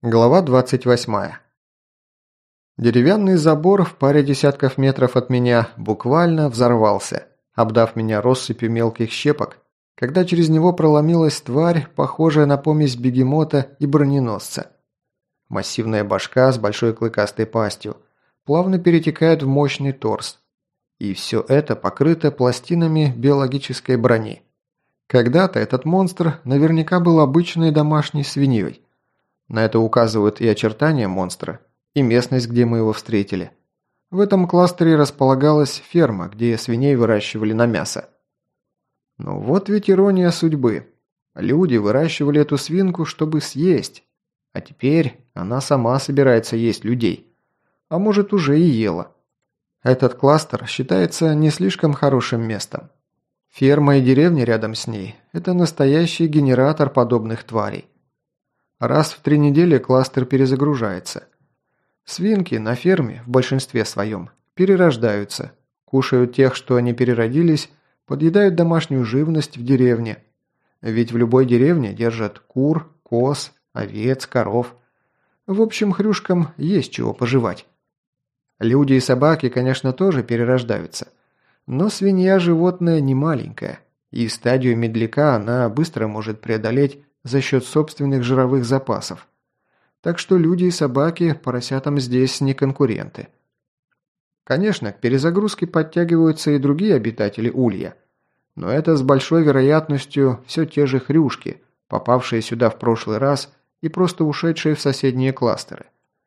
Глава 28. Деревянный забор в паре десятков метров от меня буквально взорвался, обдав меня россыпью мелких щепок, когда через него проломилась тварь, похожая на помесь бегемота и броненосца. Массивная башка с большой клыкастой пастью плавно перетекает в мощный торс. И все это покрыто пластинами биологической брони. Когда-то этот монстр наверняка был обычной домашней свиньей. На это указывают и очертания монстра, и местность, где мы его встретили. В этом кластере располагалась ферма, где свиней выращивали на мясо. Но вот ведь ирония судьбы. Люди выращивали эту свинку, чтобы съесть. А теперь она сама собирается есть людей. А может, уже и ела. Этот кластер считается не слишком хорошим местом. Ферма и деревня рядом с ней – это настоящий генератор подобных тварей. Раз в 3 недели кластер перезагружается. Свинки на ферме, в большинстве своем, перерождаются, кушают тех, что не переродились, подъедают домашнюю живность в деревне. Ведь в любой деревне держат кур, коз, овец, коров. В общем, хрюшкам есть чего пожевать. Люди и собаки, конечно, тоже перерождаются. Но свинья – животное не маленькое, и стадию медляка она быстро может преодолеть за счет собственных жировых запасов. Так что люди и собаки поросятам здесь не конкуренты. Конечно, к перезагрузке подтягиваются и другие обитатели улья. Но это с большой вероятностью все те же хрюшки, попавшие сюда в прошлый раз и просто ушедшие в соседние кластеры.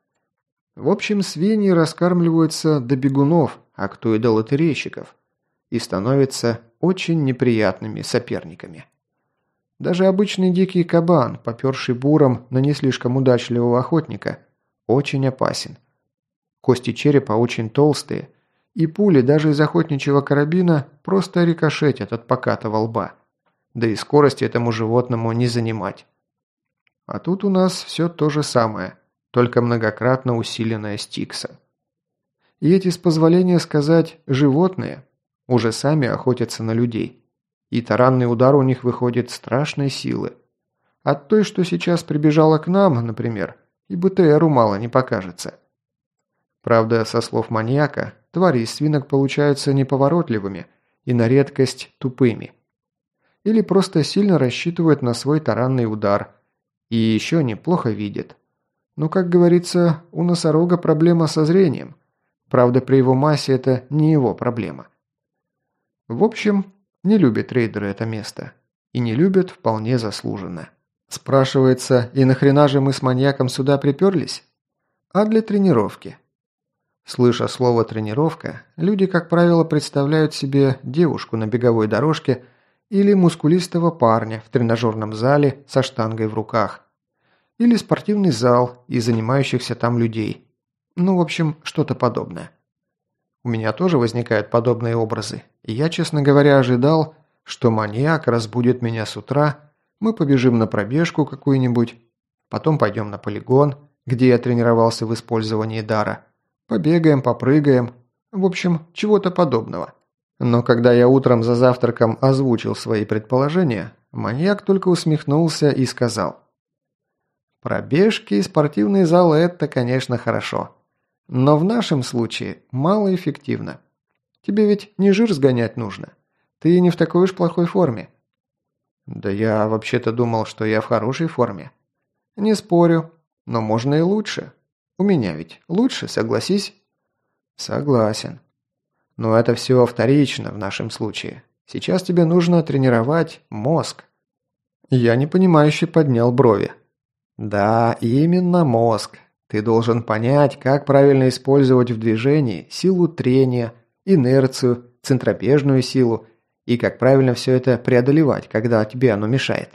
В общем, свиньи раскармливаются до бегунов, а кто и до лотерейщиков, и становятся очень неприятными соперниками. Даже обычный дикий кабан, попёрший буром на не слишком удачливого охотника, очень опасен. Кости черепа очень толстые, и пули даже из охотничьего карабина просто рикошетят от покатого лба. Да и скорости этому животному не занимать. А тут у нас все то же самое, только многократно усиленное стиксом. И эти, с позволения сказать, животные уже сами охотятся на людей. И таранный удар у них выходит страшной силы. От той, что сейчас прибежала к нам, например, и БТРу мало не покажется. Правда, со слов маньяка, твари из свинок получаются неповоротливыми и на редкость тупыми. Или просто сильно рассчитывают на свой таранный удар. И еще неплохо видят. Но, как говорится, у носорога проблема со зрением. Правда, при его массе это не его проблема. В общем, не любят рейдеры это место. И не любят вполне заслуженно. Спрашивается, и нахрена же мы с маньяком сюда приперлись? А для тренировки. Слыша слово «тренировка», люди, как правило, представляют себе девушку на беговой дорожке или мускулистого парня в тренажерном зале со штангой в руках. Или спортивный зал и занимающихся там людей. Ну, в общем, что-то подобное. У меня тоже возникают подобные образы, и я, честно говоря, ожидал, что маньяк разбудит меня с утра, мы побежим на пробежку какую-нибудь, потом пойдем на полигон, где я тренировался в использовании дара, побегаем, попрыгаем, в общем, чего-то подобного. Но когда я утром за завтраком озвучил свои предположения, маньяк только усмехнулся и сказал: «Пробежки и спортивный зал – это, конечно, хорошо. Но в нашем случае малоэффективно. Тебе ведь не жир сгонять нужно. Ты не в такой уж плохой форме». «Да я вообще-то думал, что я в хорошей форме». «Не спорю, но можно и лучше. У меня ведь лучше, согласись?» «Согласен. Но это все вторично в нашем случае. Сейчас тебе нужно тренировать мозг». Я непонимающе поднял брови. «Да, именно мозг. Ты должен понять, как правильно использовать в движении силу трения, инерцию, центробежную силу и как правильно все это преодолевать, когда тебе оно мешает».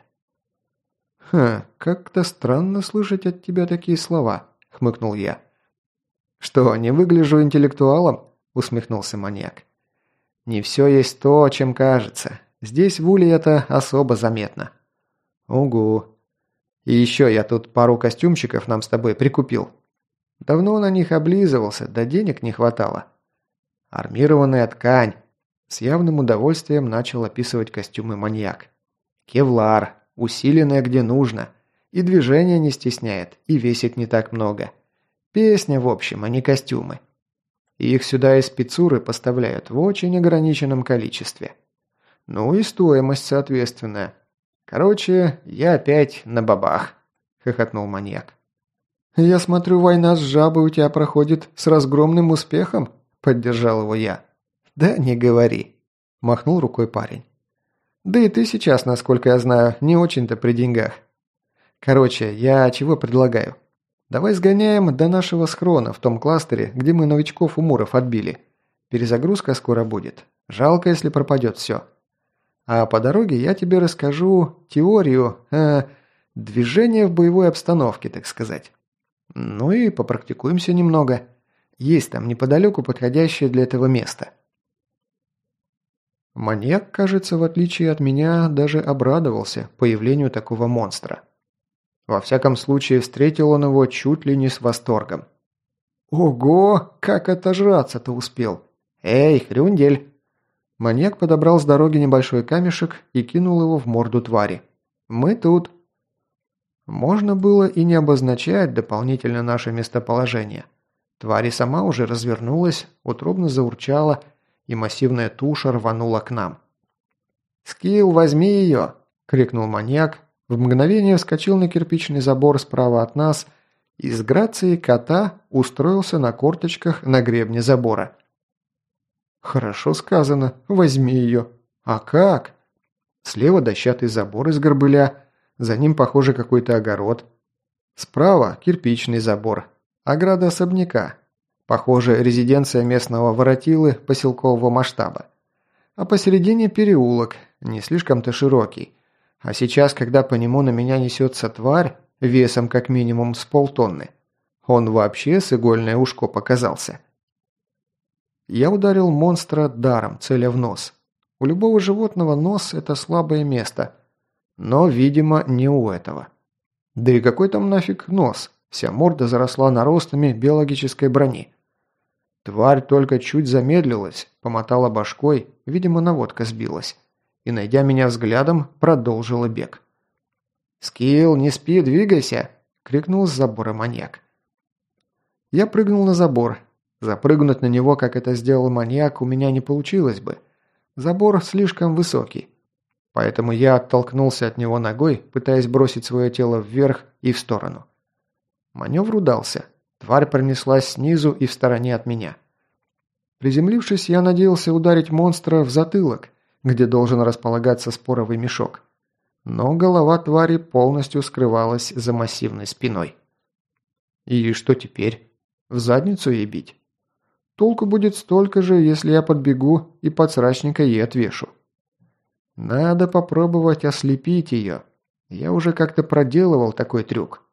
Как-то странно слышать от тебя такие слова», – хмыкнул я. «Что, не выгляжу интеллектуалом?» – усмехнулся маньяк. «Не все есть то, чем кажется. Здесь в Улье это особо заметно». «Угу. И еще я тут пару костюмчиков нам с тобой прикупил. Давно на них облизывался, да денег не хватало. Армированная ткань». С явным удовольствием начал описывать костюмы маньяк. «Кевлар, усиленная где нужно. И движения не стесняет, и весит не так много. Песня, в общем, а не костюмы. И их сюда из спецуры поставляют в очень ограниченном количестве. Ну и стоимость соответственная. Короче, я опять на бабах», – хохотнул маньяк. «Я смотрю, война с жабой у тебя проходит с разгромным успехом», – поддержал его я. «Да не говори», – махнул рукой парень. «Да и ты сейчас, насколько я знаю, не очень-то при деньгах. Короче, я чего предлагаю? Давай сгоняем до нашего схрона в том кластере, где мы новичков у муров отбили. Перезагрузка скоро будет. Жалко, если пропадет все. А по дороге я тебе расскажу теорию, движения в боевой обстановке, так сказать. Ну и попрактикуемся немного. Есть там неподалеку подходящее для этого место». Маньяк, кажется, в отличие от меня, даже обрадовался появлению такого монстра. Во всяком случае, встретил он его чуть ли не с восторгом. «Ого, как отожраться-то успел! Эй, хрюндель!» Маньяк подобрал с дороги небольшой камешек и кинул его в морду твари. «Мы тут!» Можно было и не обозначать дополнительно наше местоположение. Тварь и сама уже развернулась, утробно заурчала, и массивная туша рванула к нам. «Скилл, возьми ее!» – крикнул маньяк, в мгновение вскочил на кирпичный забор справа от нас и с грацией кота устроился на корточках на гребне забора. «Хорошо сказано, возьми ее. А как?» Слева дощатый забор из горбыля, за ним, похоже, какой-то огород. Справа кирпичный забор, ограда особняка. Похоже, резиденция местного воротилы поселкового масштаба. А посередине переулок, не слишком-то широкий. А сейчас, когда по нему на меня несется тварь, весом как минимум с полтонны, он вообще с игольное ушко показался. Я ударил монстра даром, целя в нос. У любого животного нос – это слабое место. Но, видимо, не у этого. Да и какой там нафиг нос? Вся морда заросла наростами биологической брони. Тварь только чуть замедлилась, помотала башкой, видимо, наводка сбилась. И, найдя меня взглядом, продолжила бег. «Скилл, не спи, двигайся!» – крикнул с забора маньяк. Я прыгнул на забор. Запрыгнуть на него, как это сделал маньяк, у меня не получилось бы. Забор слишком высокий. Поэтому я оттолкнулся от него ногой, пытаясь бросить свое тело вверх и в сторону. Маневр удался. Тварь пронеслась снизу и в стороне от меня. Приземлившись, я надеялся ударить монстра в затылок, где должен располагаться споровый мешок. Но голова твари полностью скрывалась за массивной спиной. И что теперь? В задницу ей бить? Толку будет столько же, если я подбегу и подсрачника ей отвешу. Надо попробовать ослепить ее. Я уже как-то проделывал такой трюк.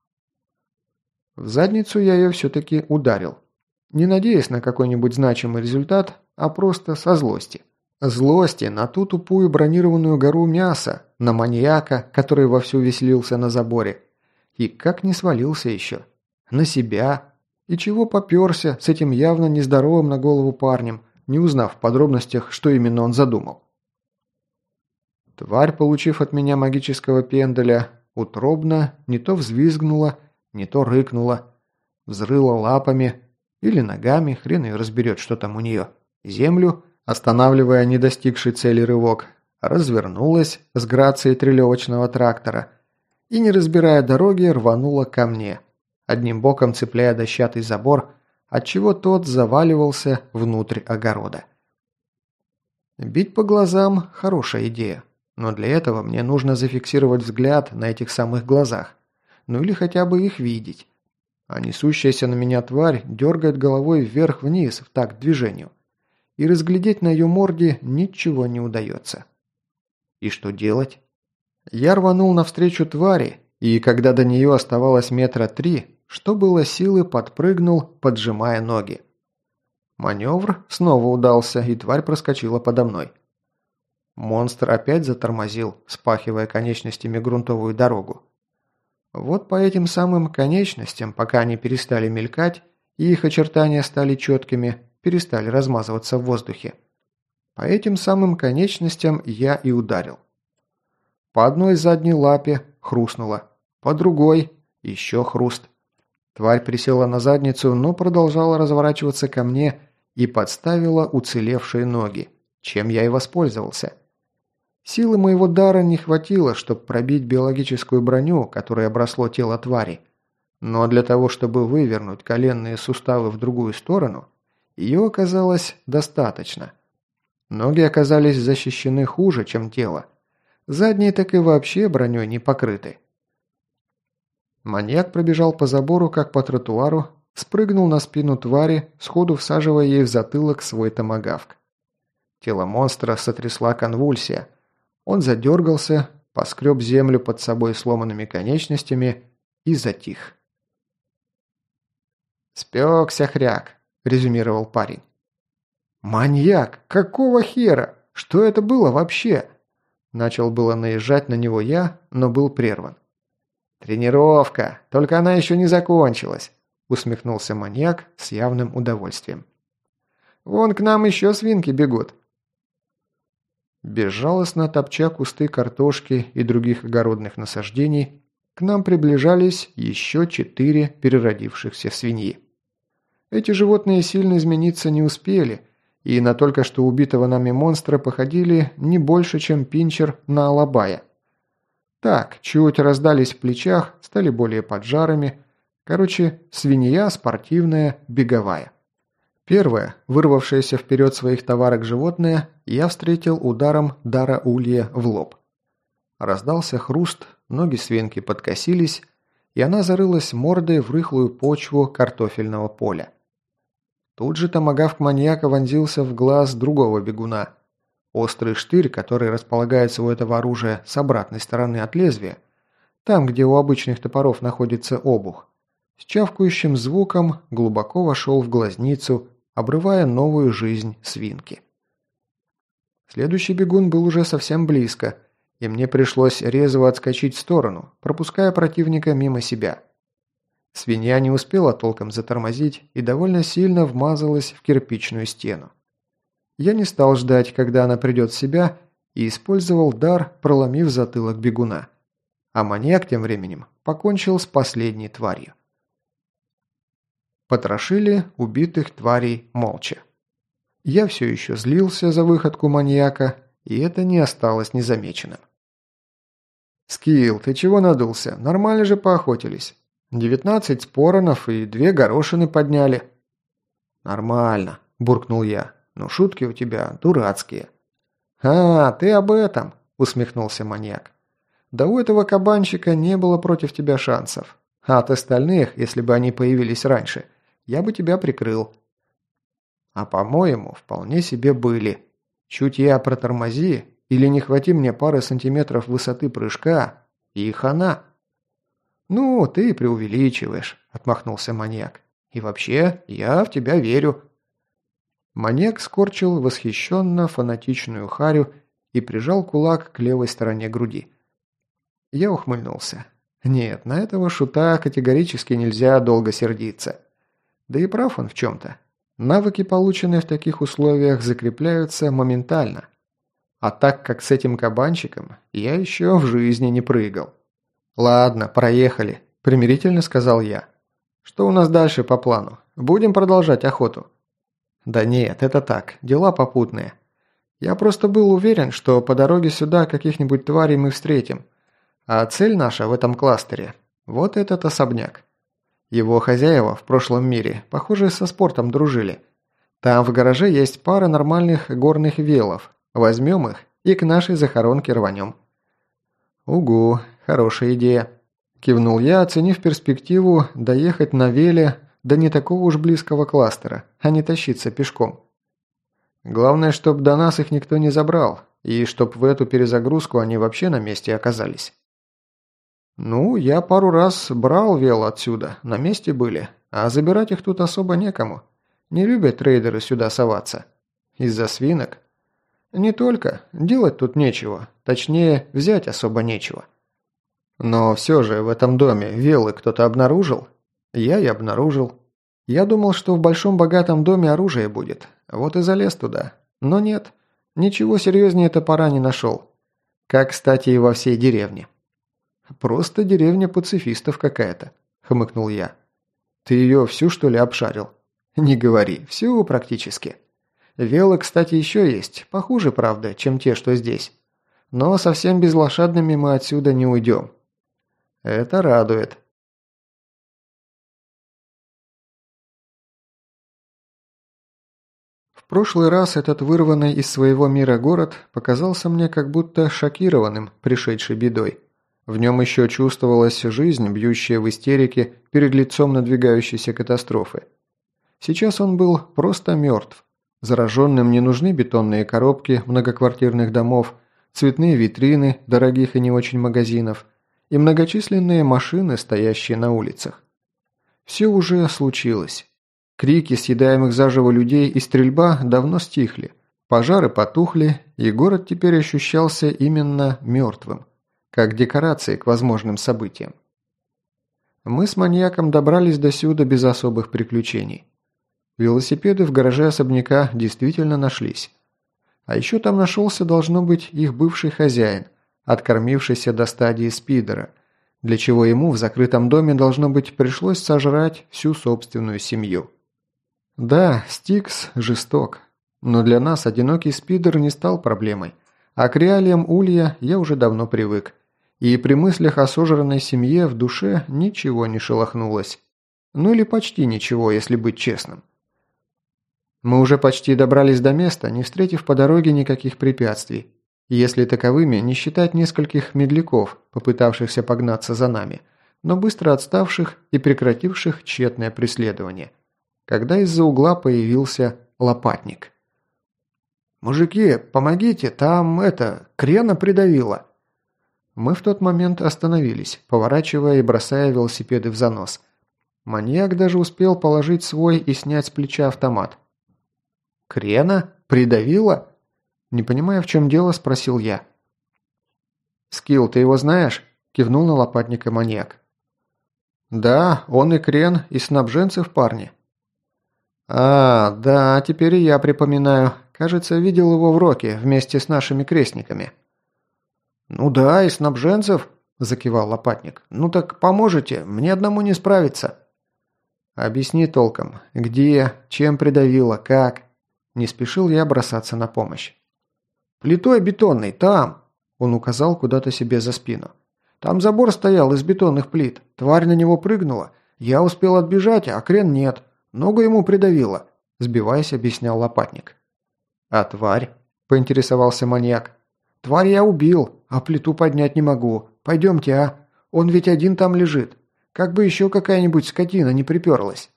В задницу я ее все-таки ударил. Не надеясь на какой-нибудь значимый результат, а просто со злости. Злости на ту тупую бронированную гору мяса, на маньяка, который вовсю веселился на заборе. И как не свалился еще. На себя. И чего попёрся с этим явно нездоровым на голову парнем, не узнав в подробностях, что именно он задумал. Тварь, получив от меня магического пенделя, утробно не то взвизгнула, не то рыкнула, взрыла лапами или ногами, хрен ее разберет, что там у нее, землю, останавливая не достигший цели рывок, развернулась с грацией трелевочного трактора и, не разбирая дороги, рванула ко мне, одним боком цепляя дощатый забор, отчего тот заваливался внутрь огорода. Бить по глазам – хорошая идея, но для этого мне нужно зафиксировать взгляд на этих самых глазах, ну или хотя бы их видеть. А несущаяся на меня тварь дергает головой вверх-вниз в такт движению, и разглядеть на ее морде ничего не удается. И что делать? Я рванул навстречу твари, и когда до нее оставалось 3 метра, что было силы, подпрыгнул, поджимая ноги. Маневр снова удался, и тварь проскочила подо мной. Монстр опять затормозил, спахивая конечностями грунтовую дорогу. Вот по этим самым конечностям, пока они перестали мелькать, и их очертания стали четкими, перестали размазываться в воздухе. По этим самым конечностям я и ударил. По одной задней лапе хрустнуло, По другой. Еще хруст. Тварь присела на задницу, но продолжала разворачиваться ко мне и подставила уцелевшие ноги, чем я и воспользовался. Силы моего дара не хватило, чтобы пробить биологическую броню, которой обросло тело твари. Но для того, чтобы вывернуть коленные суставы в другую сторону, ее оказалось достаточно. Ноги оказались защищены хуже, чем тело. Задние так и вообще броней не покрыты. Маньяк пробежал по забору, как по тротуару, спрыгнул на спину твари, сходу всаживая ей в затылок свой томагавк. Тело монстра сотрясла конвульсия. Он задергался, поскреб землю под собой сломанными конечностями и затих. «Спекся хряк», – резюмировал парень. «Маньяк! Какого хера? Что это было вообще?» Начал было наезжать на него я, но был прерван. «Тренировка! Только она еще не закончилась!» – усмехнулся маньяк с явным удовольствием. «Вон к нам еще свинки бегут!» Безжалостно топча кусты картошки и других огородных насаждений, к нам приближались еще 4 переродившихся свиньи. Эти животные сильно измениться не успели, и на только что убитого нами монстра походили не больше, чем пинчер на алабая. Так, чуть раздались в плечах, стали более поджарами. Короче, свинья спортивная, беговая. Первое, вырвавшееся вперед своих товарок животное, я встретил ударом дара улья в лоб. Раздался хруст, ноги свинки подкосились, и она зарылась мордой в рыхлую почву картофельного поля. Тут же томагавк маньяка вонзился в глаз другого бегуна. Острый штырь, который располагается у этого оружия с обратной стороны от лезвия, там, где у обычных топоров находится обух, с чавкающим звуком глубоко вошел в глазницу, обрывая новую жизнь свинки. Следующий бегун был уже совсем близко, и мне пришлось резво отскочить в сторону, пропуская противника мимо себя. Свинья не успела толком затормозить и довольно сильно вмазалась в кирпичную стену. Я не стал ждать, когда она придет в себя, и использовал дар, проломив затылок бегуна. А маньяк тем временем покончил с последней тварью. Потрошили убитых тварей молча. Я все еще злился за выходку маньяка, и это не осталось незамеченным. «Скилл, ты чего надулся? Нормально же поохотились. 19 споронов и 2 горошины подняли». «Нормально», – буркнул я. «Но шутки у тебя дурацкие». «А, ты об этом», – усмехнулся маньяк. «Да у этого кабанчика не было против тебя шансов. А от остальных, если бы они появились раньше, я бы тебя прикрыл». «А по-моему, вполне себе были. Чуть я протормози или не хвати мне пары сантиметров высоты прыжка, и хана». «Ну, ты преувеличиваешь», – отмахнулся маньяк. «И вообще, я в тебя верю». Маньяк скорчил восхищенно фанатичную харю и прижал кулак к левой стороне груди. Я ухмыльнулся. Нет, на этого шута категорически нельзя долго сердиться. Да и прав он в чем-то. Навыки, полученные в таких условиях, закрепляются моментально. А так как с этим кабанчиком я еще в жизни не прыгал. «Ладно, проехали», – примирительно сказал я. «Что у нас дальше по плану? Будем продолжать охоту?» «Да нет, это так, дела попутные. Я просто был уверен, что по дороге сюда каких-нибудь тварей мы встретим. А цель наша в этом кластере – вот этот особняк. Его хозяева в прошлом мире, похоже, со спортом дружили. Там в гараже есть пара нормальных горных велов. Возьмем их и к нашей захоронке рванем». «Угу, хорошая идея», – кивнул я, оценив перспективу доехать на веле до не такого уж близкого кластера, а не тащиться пешком. Главное, чтоб до нас их никто не забрал, и чтоб в эту перезагрузку они вообще на месте оказались. «Ну, я пару раз брал вел отсюда, на месте были, а забирать их тут особо некому. Не любят трейдеры сюда соваться. Из-за свинок? Не только, делать тут нечего, точнее, взять особо нечего. Но все же в этом доме велы кто-то обнаружил? Я и обнаружил. Я думал, что в большом богатом доме оружие будет, вот и залез туда. Но нет, ничего серьезнее топора не нашел. Как, кстати, и во всей деревне. «Просто деревня пацифистов какая-то», – хмыкнул я. «Ты ее всю, что ли, обшарил?» «Не говори, всю практически. Велы, кстати, еще есть, похуже, правда, чем те, что здесь. Но совсем безлошадными мы отсюда не уйдем». «Это радует». В прошлый раз этот вырванный из своего мира город показался мне как будто шокированным пришедшей бедой. В нем еще чувствовалась жизнь, бьющая в истерике перед лицом надвигающейся катастрофы. Сейчас он был просто мертв. Зараженным не нужны бетонные коробки многоквартирных домов, цветные витрины дорогих и не очень магазинов и многочисленные машины, стоящие на улицах. Все уже случилось. Крики съедаемых заживо людей и стрельба давно стихли. Пожары потухли, и город теперь ощущался именно мертвым, как декорации к возможным событиям. Мы с маньяком добрались до сюда без особых приключений. Велосипеды в гараже особняка действительно нашлись. А еще там нашелся, должно быть, их бывший хозяин, откормившийся до стадии спидера, для чего ему в закрытом доме, должно быть, пришлось сожрать всю собственную семью. Да, Стикс жесток, но для нас одинокий спидер не стал проблемой, а к реалиям улья я уже давно привык, и при мыслях о сожранной семье в душе ничего не шелохнулось. Ну или почти ничего, если быть честным. Мы уже почти добрались до места, не встретив по дороге никаких препятствий, если таковыми не считать нескольких медляков, попытавшихся погнаться за нами, но быстро отставших и прекративших тщетное преследование, когда из-за угла появился лопатник. «Мужики, помогите, там крена придавило!» Мы в тот момент остановились, поворачивая и бросая велосипеды в занос. Маньяк даже успел положить свой и снять с плеча автомат. «Крена? Придавило?» Не понимая, в чем дело, спросил я. «Скилл, ты его знаешь?» – кивнул на лопатника маньяк. «Да, он и крен, и снабженцев парни». «А, да, теперь и я припоминаю. Кажется, видел его в Роке вместе с нашими крестниками». «Ну да, и снабженцев», – закивал лопатник. «Ну так поможете, мне одному не справиться». «Объясни толком, где, чем придавило, как?» Не спешил я бросаться на помощь. «Плитой бетонной, там!» – он указал куда-то себе за спину. «Там забор стоял из бетонных плит. Тварь на него прыгнула. Я успел отбежать, а крен нет. Ногу ему придавило», – сбиваясь, объяснял лопатник. «А тварь?» – поинтересовался маньяк. «Тварь я убил, а плиту поднять не могу. Пойдемте, а? Он ведь один там лежит. Как бы еще какая-нибудь скотина не приперлась».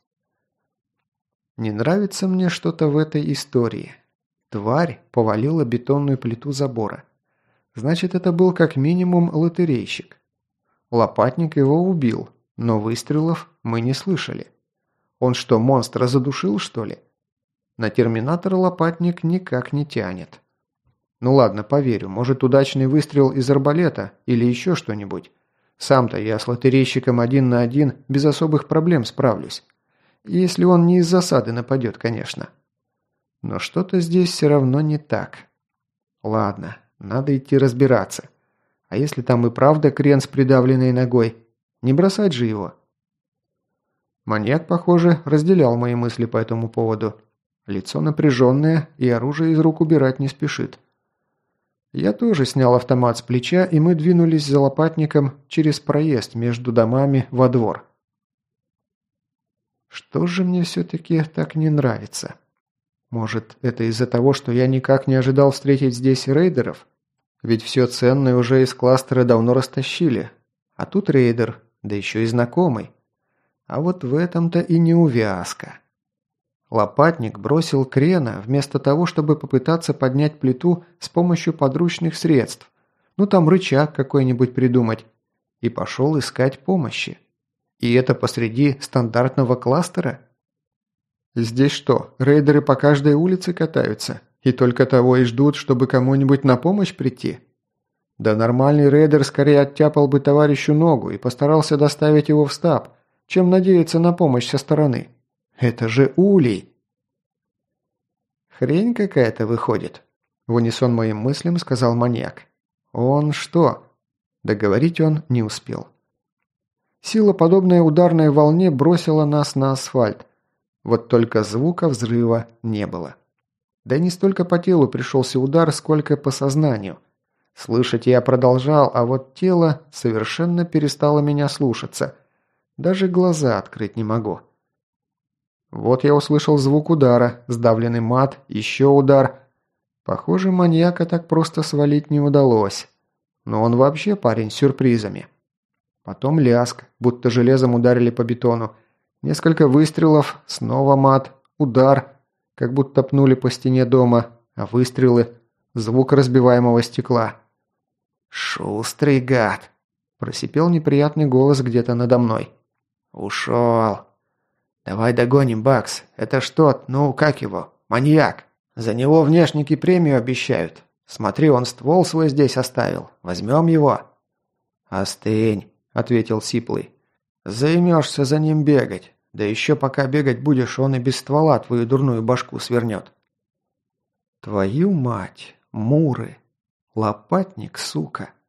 Не нравится мне что-то в этой истории. Тварь повалила бетонную плиту забора. Значит, это был как минимум лотерейщик. Лопатник его убил, но выстрелов мы не слышали. Он что, монстра задушил, что ли? На терминатора лопатник никак не тянет. Ну ладно, поверю, может удачный выстрел из арбалета или еще что-нибудь. Сам-то я с лотерейщиком 1 на 1 без особых проблем справлюсь. Если он не из засады нападет, конечно. Но что-то здесь все равно не так. Ладно, надо идти разбираться. А если там и правда крен с придавленной ногой? Не бросать же его. Маньяк, похоже, разделял мои мысли по этому поводу. Лицо напряженное, и оружие из рук убирать не спешит. Я тоже снял автомат с плеча, и мы двинулись за лопатником через проезд между домами во двор. Что же мне все-таки так не нравится? Может, это из-за того, что я никак не ожидал встретить здесь рейдеров? Ведь все ценное уже из кластера давно растащили. А тут рейдер, да еще и знакомый. А вот в этом-то и неувязка. Лопатник бросил крена вместо того, чтобы попытаться поднять плиту с помощью подручных средств. Ну там рычаг какой-нибудь придумать. И пошел искать помощи. И это посреди стандартного кластера? Здесь что, рейдеры по каждой улице катаются? И только того и ждут, чтобы кому-нибудь на помощь прийти? Да нормальный рейдер скорее оттяпал бы товарищу ногу и постарался доставить его в стаб, чем надеяться на помощь со стороны. Это же улей! Хрень какая-то выходит, в унисон моим мыслям сказал маньяк. Он что? Договорить он не успел. Сила, подобная ударной волне, бросила нас на асфальт. Вот только звука взрыва не было. Да и не столько по телу пришелся удар, сколько по сознанию. Слышать я продолжал, а вот тело совершенно перестало меня слушаться. Даже глаза открыть не могу. Вот я услышал звук удара, сдавленный мат, еще удар. Похоже, маньяка так просто свалить не удалось. Но он вообще парень с сюрпризами. Потом ляск, будто железом ударили по бетону. Несколько выстрелов, снова мат, удар, как будто пнули по стене дома, а выстрелы, звук разбиваемого стекла. «Шустрый гад!» – просипел неприятный голос где-то надо мной. «Ушел!» «Давай догоним, Бакс. Это что, ну как его? Маньяк. За него внешники премию обещают. Смотри, он ствол свой здесь оставил. Возьмем его». «Остынь», – ответил Сиплый. «Займешься за ним бегать. Да еще пока бегать будешь, он и без ствола твою дурную башку свернет». «Твою мать, Муры! Лопатник, сука!»